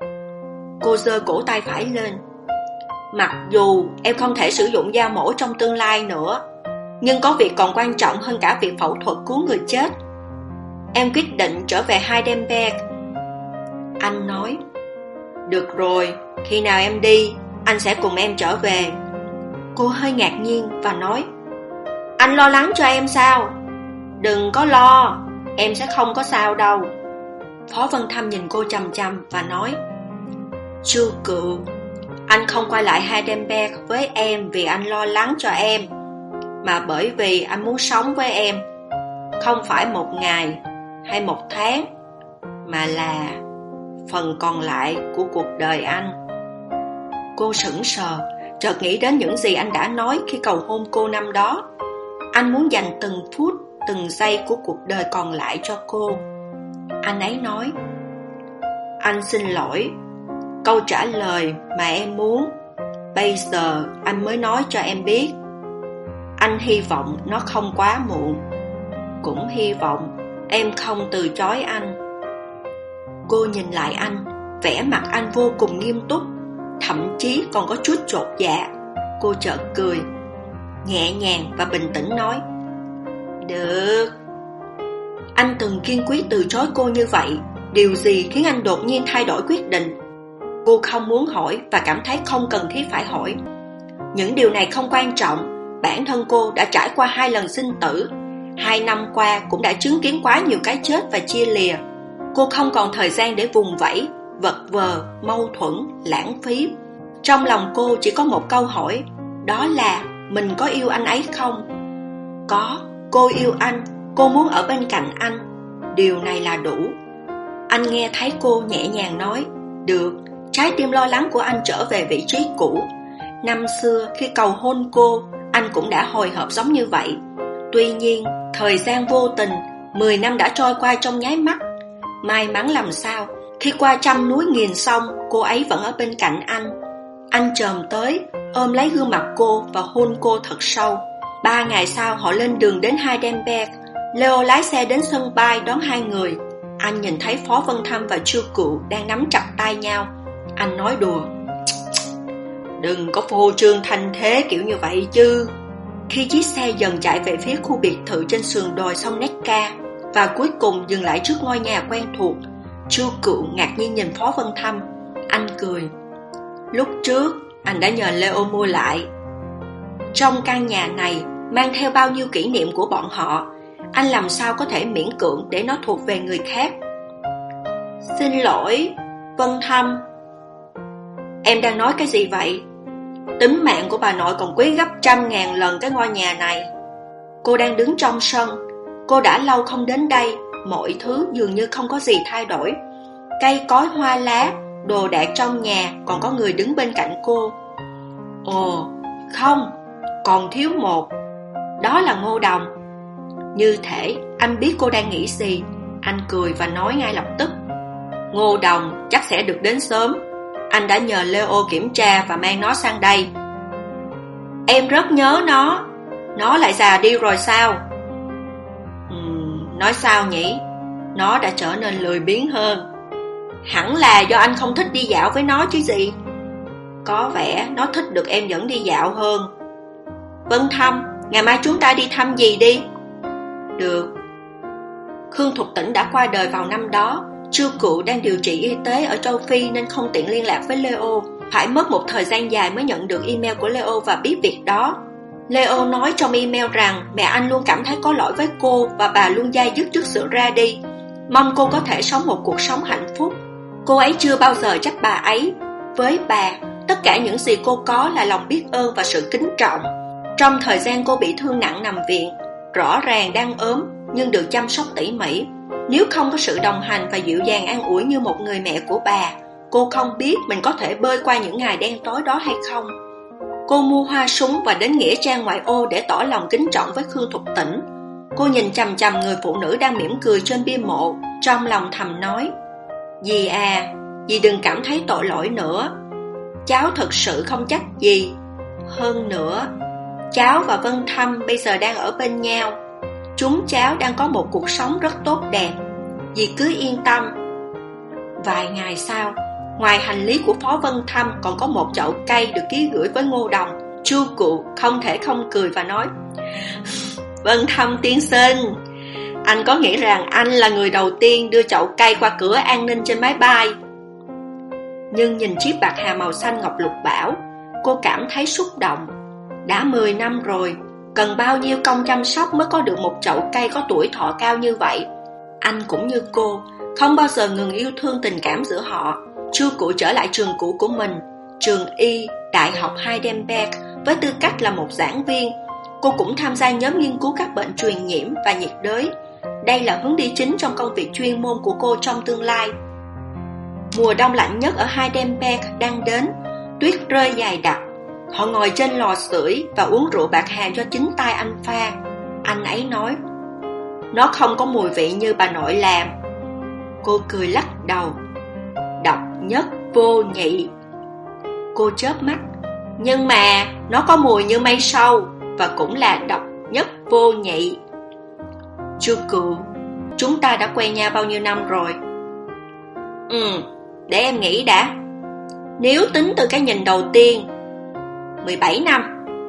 A: Cô giơ cổ tay phải lên. Mặc dù em không thể sử dụng dao mổ trong tương lai nữa, nhưng có việc còn quan trọng hơn cả việc phẫu thuật cứu người chết. Em quyết định trở về Heidelberg. Anh nói: được rồi, khi nào em đi, anh sẽ cùng em trở về. Cô hơi ngạc nhiên và nói: anh lo lắng cho em sao? Đừng có lo, em sẽ không có sao đâu. Phó Vân Thâm nhìn cô chằm chằm và nói: Chu Cửu, anh không quay lại Heidelberg với em vì anh lo lắng cho em, mà bởi vì anh muốn sống với em. Không phải một ngày hay một tháng, mà là phần còn lại của cuộc đời anh. Cô sững sờ, chợt nghĩ đến những gì anh đã nói khi cầu hôn cô năm đó. Anh muốn dành từng phút, từng giây của cuộc đời còn lại cho cô. Anh ấy nói: anh xin lỗi, câu trả lời mà em muốn, bây giờ anh mới nói cho em biết. Anh hy vọng nó không quá muộn, cũng hy vọng em không từ chối anh. Cô nhìn lại anh, vẻ mặt anh vô cùng nghiêm túc, thậm chí còn có chút chột dạ. Cô chợt cười, nhẹ nhàng và bình tĩnh nói: được. Anh từng kiên quyết từ chối cô như vậy. Điều gì khiến anh đột nhiên thay đổi quyết định? Cô không muốn hỏi và cảm thấy không cần thiết phải hỏi. Những điều này không quan trọng. Bản thân cô đã trải qua hai lần sinh tử. Hai năm qua cũng đã chứng kiến quá nhiều cái chết và chia lìa. Cô không còn thời gian để vùng vẫy, vật vờ, mâu thuẫn, lãng phí. Trong lòng cô chỉ có một câu hỏi, đó là mình có yêu anh ấy không? Có, cô yêu anh. Cô muốn ở bên cạnh anh. Điều này là đủ. Anh nghe thấy cô nhẹ nhàng nói: được. Trái tim lo lắng của anh trở về vị trí cũ. Năm xưa khi cầu hôn cô, anh cũng đã hồi hộp giống như vậy. Tuy nhiên, thời gian vô tình, mười năm đã trôi qua trong nháy mắt. May mắn làm sao, khi qua trăm núi nghìn sông, cô ấy vẫn ở bên cạnh anh. Anh chồm tới, ôm lấy gương mặt cô và hôn cô thật sâu. Ba ngày sau họ lên đường đến Heidelberg. Leo lái xe đến sân bay đón hai người. Anh nhìn thấy Phó Vân Thâm và Chu Cửu đang nắm chặt tay nhau. Anh nói đùa: đừng có phô trương thanh thế kiểu như vậy chứ. Khi chiếc xe dần chạy về phía khu biệt thự trên sườn đồi sông Neckar và cuối cùng dừng lại trước ngôi nhà quen thuộc, Chu Cửu ngạc nhiên nhìn Phó Vân Thâm. Anh cười: lúc trước anh đã nhờ Leo mua lại. Trong căn nhà này mang theo bao nhiêu kỷ niệm của bọn họ, anh làm sao có thể miễn cưỡng để nó thuộc về người khác. Xin lỗi, Vân Thâm. Em đang nói cái gì vậy? Tính mạng của bà nội còn quý gấp trăm ngàn lần cái ngôi nhà này. Cô đang đứng trong sân. Cô đã lâu không đến đây. Mọi thứ dường như không có gì thay đổi. Cây cối hoa lá, đồ đạc trong nhà, còn có người đứng bên cạnh cô. Ồ, không, còn thiếu một. Đó là Ngô Đồng. Như thể anh biết cô đang nghĩ gì. Anh cười và nói ngay lập tức: Ngô Đồng chắc sẽ được đến sớm. Anh đã nhờ Leo kiểm tra và mang nó sang đây. Em rất nhớ nó. Nó lại già đi rồi sao? uhm, Nói sao nhỉ? Nó đã trở nên lười biếng hơn. Hẳn là do anh không thích đi dạo với nó chứ gì. Có vẻ nó thích được em dẫn đi dạo hơn. Vân Thâm, ngày mai chúng ta đi thăm dì đi. Được. Khương Thục Tĩnh đã qua đời vào năm đó. Chu Cựu đang điều trị y tế ở châu Phi nên không tiện liên lạc với Leo. Phải mất một thời gian dài mới nhận được email của Leo và biết việc đó. Leo nói trong email rằng mẹ anh luôn cảm thấy có lỗi với cô và bà luôn dai dứt trước sự ra đi. Mong cô có thể sống một cuộc sống hạnh phúc. Cô ấy chưa bao giờ trách bà ấy. Với bà, tất cả những gì cô có là lòng biết ơn và sự kính trọng. Trong thời gian cô bị thương nặng nằm viện, rõ ràng đang ốm nhưng được chăm sóc tỉ mỉ. Nếu không có sự đồng hành và dịu dàng an ủi như một người mẹ của bà, cô không biết mình có thể bơi qua những ngày đen tối đó hay không. Cô mua hoa súng và đến nghĩa trang ngoại ô để tỏ lòng kính trọng với Khương Thục Tĩnh. Cô nhìn chằm chằm người phụ nữ đang mỉm cười trên bia mộ, trong lòng thầm nói: Dì à, dì đừng cảm thấy tội lỗi nữa. Cháu thật sự không trách gì. Hơn nữa, cháu và Vân Thâm bây giờ đang ở bên nhau. Chúng cháu đang có một cuộc sống rất tốt đẹp. Dì cứ yên tâm. Vài ngày sau, ngoài hành lý của Phó Vân Thâm còn có một chậu cây được ký gửi với Ngô Đồng. Chu Cựu không thể không cười và nói: Vân Thâm tiên sinh, anh có nghĩ rằng anh là người đầu tiên đưa chậu cây qua cửa an ninh trên máy bay. Nhưng nhìn chiếc bạc hà màu xanh ngọc lục bảo, cô cảm thấy xúc động. Đã mười năm rồi, cần bao nhiêu công chăm sóc mới có được một chậu cây có tuổi thọ cao như vậy. Anh cũng như cô, không bao giờ ngừng yêu thương tình cảm giữa họ. Chu Cựu trở lại trường cũ của mình, trường y, Đại học Heidelberg, với tư cách là một giảng viên. Cô cũng tham gia nhóm nghiên cứu các bệnh truyền nhiễm và nhiệt đới. Đây là hướng đi chính trong công việc chuyên môn của cô trong tương lai. Mùa đông lạnh nhất ở Heidelberg đang đến, tuyết rơi dày đặc. Họ ngồi trên lò sưởi và uống rượu bạc hà do chính tay anh pha. Anh ấy nói: Nó không có mùi vị như bà nội làm. Cô cười lắc đầu: Độc nhất vô nhị. Cô chớp mắt: Nhưng mà nó có mùi như mây sâu và cũng là độc nhất vô nhị. Chu Cựu, chúng ta đã quen nhau bao nhiêu năm rồi? Ừ, để em nghĩ đã. Nếu tính từ cái nhìn đầu tiên, mười bảy năm.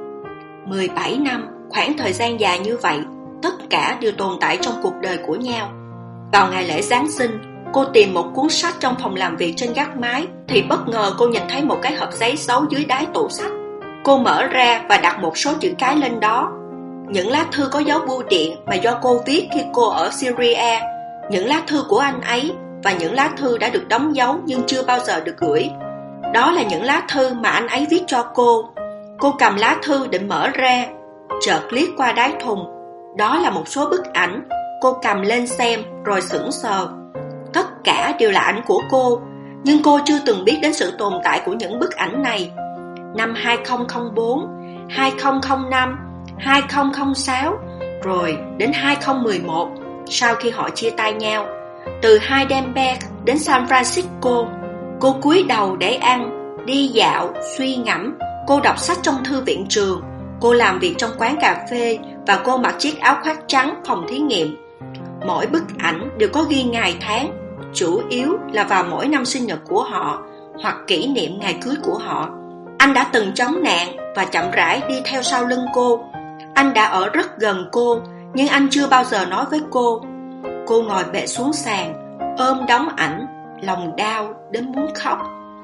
A: mười bảy năm, khoảng thời gian dài như vậy, tất cả đều tồn tại trong cuộc đời của nhau. Vào ngày lễ Giáng sinh, cô tìm một cuốn sách trong phòng làm việc trên gác mái, thì bất ngờ cô nhìn thấy một cái hộp giấy giấu dưới đáy tủ sách. Cô mở ra và đặt một số chữ cái lên đó. Những lá thư có dấu bưu điện mà do cô viết khi cô ở Syria, những lá thư của anh ấy và những lá thư đã được đóng dấu nhưng chưa bao giờ được gửi. Đó là những lá thư mà anh ấy viết cho cô. Cô cầm lá thư định mở ra, chợt liếc qua đáy thùng. Đó là một số bức ảnh. Cô cầm lên xem rồi sững sờ. Tất cả đều là ảnh của cô, nhưng cô chưa từng biết đến sự tồn tại của những bức ảnh này. Năm hai không không bốn, hai không không năm, hai không không sáu, rồi đến hai không một một, sau khi họ chia tay nhau. Từ Heidelberg đến San Francisco, cô cúi đầu để ăn, đi dạo, suy ngẫm. Cô đọc sách trong thư viện trường, cô làm việc trong quán cà phê và cô mặc chiếc áo khoác trắng phòng thí nghiệm. Mỗi bức ảnh đều có ghi ngày tháng, chủ yếu là vào mỗi năm sinh nhật của họ hoặc kỷ niệm ngày cưới của họ. Anh đã từng chống nạn và chậm rãi đi theo sau lưng cô. Anh đã ở rất gần cô, nhưng anh chưa bao giờ nói với cô. Cô ngồi bệt xuống sàn, ôm đống ảnh, lòng đau đến muốn khóc.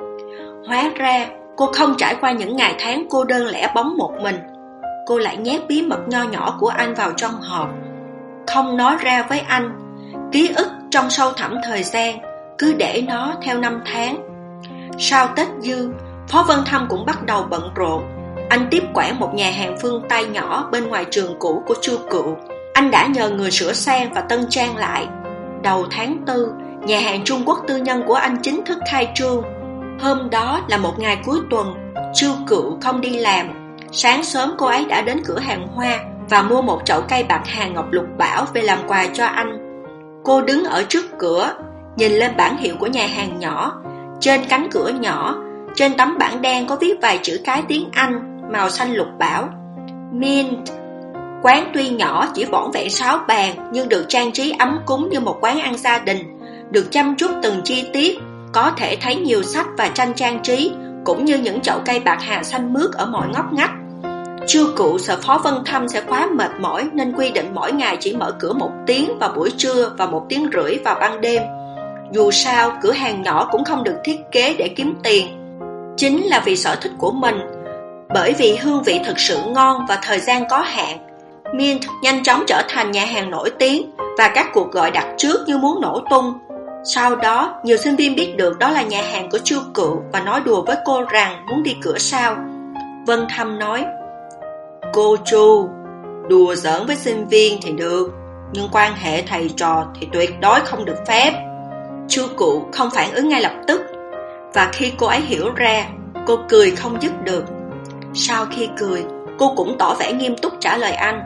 A: Hóa ra cô không trải qua những ngày tháng cô đơn lẻ bóng một mình. Cô lại nhét bí mật nho nhỏ của anh vào trong hộp, không nói ra với anh. Ký ức trong sâu thẳm thời gian, cứ để nó theo năm tháng. Sau Tết Dương, Phó Vân Thâm cũng bắt đầu bận rộn. Anh tiếp quản một nhà hàng phương Tây nhỏ bên ngoài trường cũ của Chu Cựu. Anh đã nhờ người sửa sang và tân trang lại. Đầu tháng tư, nhà hàng Trung Quốc tư nhân của anh chính thức khai trương. Hôm đó là một ngày cuối tuần, Chu Cựu không đi làm. Sáng sớm cô ấy đã đến cửa hàng hoa và mua một chậu cây bạc hà ngọc lục bảo về làm quà cho anh. Cô đứng ở trước cửa, nhìn lên bảng hiệu của nhà hàng nhỏ. Trên cánh cửa nhỏ, trên tấm bảng đen có viết vài chữ cái tiếng Anh màu xanh lục bảo: Mint. Quán tuy nhỏ chỉ vỏn vẹn sáu bàn, nhưng được trang trí ấm cúng như một quán ăn gia đình, được chăm chút từng chi tiết. Có thể thấy nhiều sách và tranh trang trí, cũng như những chậu cây bạc hà xanh mướt ở mọi ngóc ngách. Chư Cụ sợ Phó Vân Thâm sẽ quá mệt mỏi nên quy định mỗi ngày chỉ mở cửa một tiếng vào buổi trưa và một tiếng rưỡi vào ban đêm. Dù sao, cửa hàng nhỏ cũng không được thiết kế để kiếm tiền. Chính là vì sở thích của mình. Bởi vì hương vị thực sự ngon và thời gian có hạn, Mint nhanh chóng trở thành nhà hàng nổi tiếng và các cuộc gọi đặt trước như muốn nổ tung. Sau đó, nhiều sinh viên biết được đó là nhà hàng của Chư Cựu và nói đùa với cô rằng muốn đi cửa sau. Vân Thâm nói, cô Chu, đùa giỡn với sinh viên thì được, nhưng quan hệ thầy trò thì tuyệt đối không được phép. Chư Cụ không phản ứng ngay lập tức, và khi cô ấy hiểu ra, cô cười không dứt được. Sau khi cười, cô cũng tỏ vẻ nghiêm túc trả lời anh.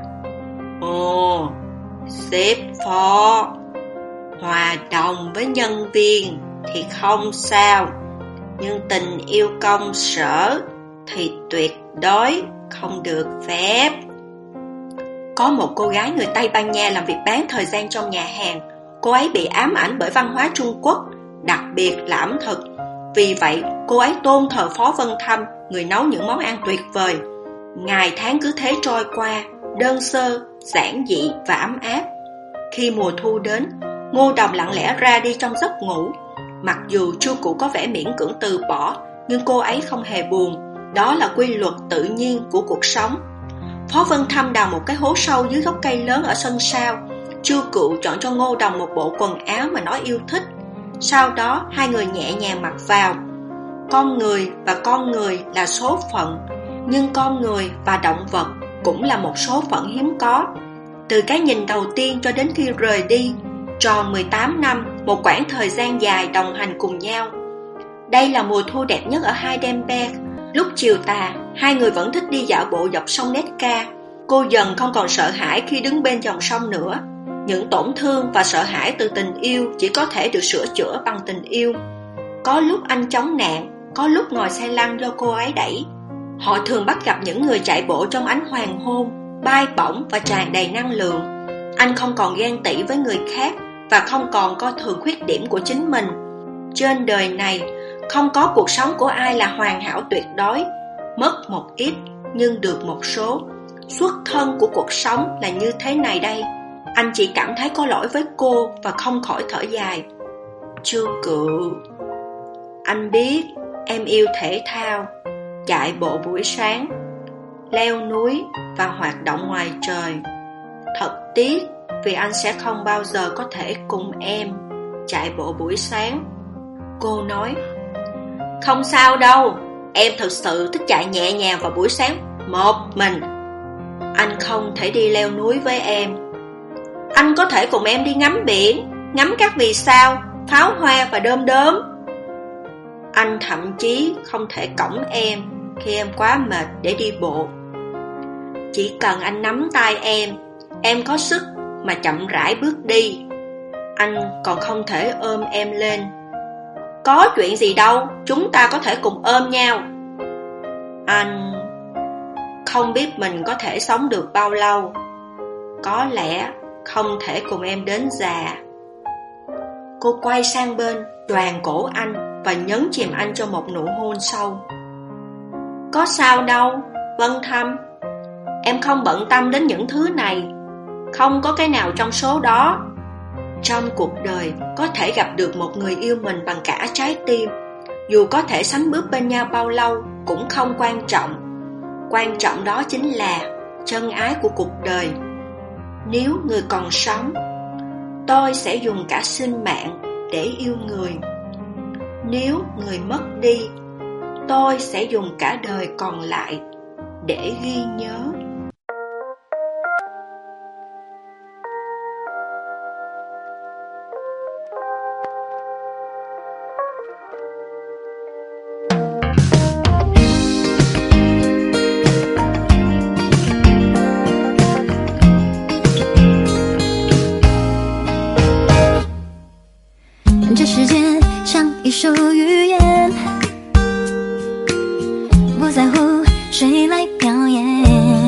A: Ồ, sếp Phó, hòa đồng với nhân viên thì không sao, nhưng tình yêu công sở thì tuyệt đối không được phép. Có một cô gái người Tây Ban Nha làm việc bán thời gian trong nhà hàng. Cô ấy bị ám ảnh bởi văn hóa Trung Quốc, đặc biệt là ẩm thực. Vì vậy, cô ấy tôn thờ Phó Vân Thâm, người nấu những món ăn tuyệt vời. Ngày tháng cứ thế trôi qua, đơn sơ, giản dị và ấm áp. Khi mùa thu đến, Ngô Đồng lặng lẽ ra đi trong giấc ngủ. Mặc dù Chu Cụ có vẻ miễn cưỡng từ bỏ, nhưng cô ấy không hề buồn. Đó là quy luật tự nhiên của cuộc sống. Phó Vân Thâm đào một cái hố sâu dưới gốc cây lớn ở sân sau. Chu Cụ chọn cho Ngô Đồng một bộ quần áo mà nó yêu thích. Sau đó hai người nhẹ nhàng mặc vào. Con người và con người là số phận, nhưng con người và động vật cũng là một số phận hiếm có. Từ cái nhìn đầu tiên cho đến khi rời đi, tròn mười tám năm, một quãng thời gian dài đồng hành cùng nhau. Đây là mùa thu đẹp nhất ở Heidelberg. Lúc chiều tà, hai người vẫn thích đi dạo bộ dọc sông Neckar. Cô dần không còn sợ hãi khi đứng bên dòng sông nữa. Những tổn thương và sợ hãi từ tình yêu chỉ có thể được sửa chữa bằng tình yêu. Có lúc anh chống nạn, có lúc ngồi xe lăn do cô ấy đẩy. Họ thường bắt gặp những người chạy bộ trong ánh hoàng hôn, bay bổng và tràn đầy năng lượng. Anh không còn ghen tị với người khác và không còn coi thường khuyết điểm của chính mình. Trên đời này, không có cuộc sống của ai là hoàn hảo tuyệt đối. Mất một ít, nhưng được một số. Xuất thân của cuộc sống là như thế này đây. Anh chỉ cảm thấy có lỗi với cô và không khỏi thở dài. Chu Cựu, anh biết em yêu thể thao, chạy bộ buổi sáng, leo núi và hoạt động ngoài trời. Thật tiếc vì anh sẽ không bao giờ có thể cùng em chạy bộ buổi sáng. Cô nói, không sao đâu, em thực sự thích chạy nhẹ nhàng vào buổi sáng một mình. Anh không thể đi leo núi với em. Anh có thể cùng em đi ngắm biển, ngắm các vì sao, pháo hoa và đom đóm. Anh thậm chí không thể cõng em khi em quá mệt để đi bộ. Chỉ cần anh nắm tay em, em có sức mà chậm rãi bước đi. Anh còn không thể ôm em lên. Có chuyện gì đâu, chúng ta có thể cùng ôm nhau. Anh không biết mình có thể sống được bao lâu. Có lẽ không thể cùng em đến già. Cô quay sang bên, choàng cổ anh và nhấn chìm anh cho một nụ hôn sâu. Có sao đâu, Vân Thâm. Em không bận tâm đến những thứ này. Không có cái nào trong số đó. Trong cuộc đời, có thể gặp được một người yêu mình bằng cả trái tim. Dù có thể sánh bước bên nhau bao lâu cũng không quan trọng. Quan trọng đó chính là chân ái của cuộc đời. Nếu người còn sống, tôi sẽ dùng cả sinh mạng để yêu người. Nếu người mất đi, tôi sẽ dùng cả đời còn lại để ghi nhớ.
B: 不在乎谁来表演，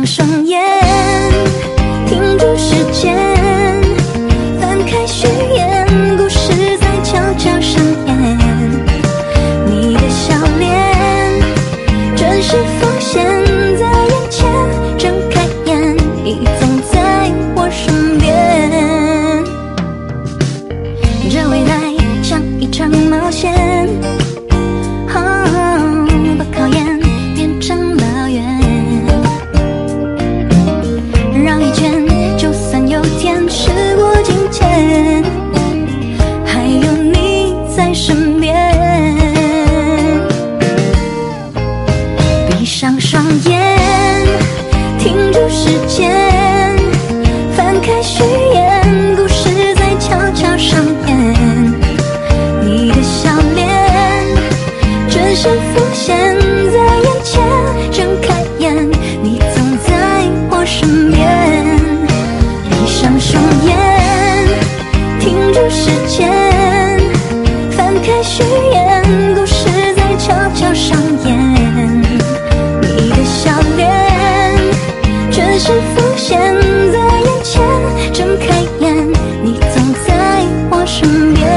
B: 双眼，停住时间，翻开序言，故事在悄悄上演。你的笑脸准时浮现在眼前，睁开眼，你总在我身边。这未来像一场冒险，哦，把考验变成了缘。绕一圈，就算有天时过境迁，还有你在身边。闭上双眼，停住时间，翻开序言，故事在悄悄上演。你的笑脸准时浮现在眼前，睁开眼，你总在我身边。闭上双眼，停住时间，翻开序言，故事在悄悄上演。你的笑脸准时浮现在眼前，睁开眼，你总在我身边。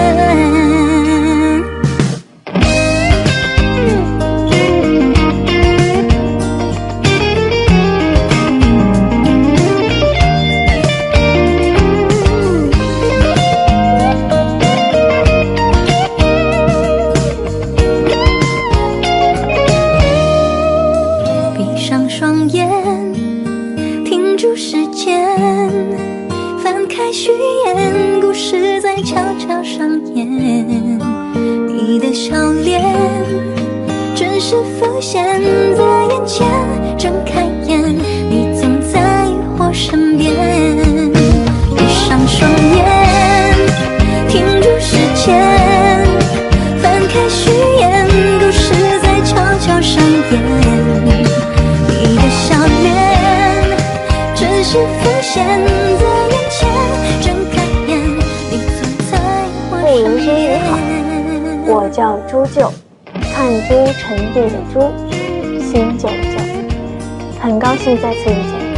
B: 闭上双眼，停住时间，翻开序言，故事在悄悄上演。你的笑脸准时浮现在眼前，睁开眼，你总在我身边。闭上双眼，停住时间，翻开序言，故事在悄悄上演。你的笑脸准时浮现在眼前，睁开眼，你总在我身
C: 顾云生你好，我叫朱舅，看朱成地的朱，新旧旧，很高兴再次遇见你。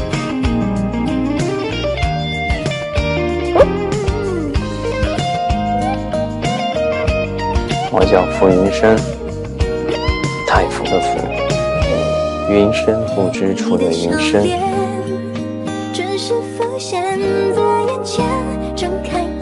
D: 我叫傅云生，太傅的傅，云深不知处的云深。
B: 准时浮现在眼前，睁开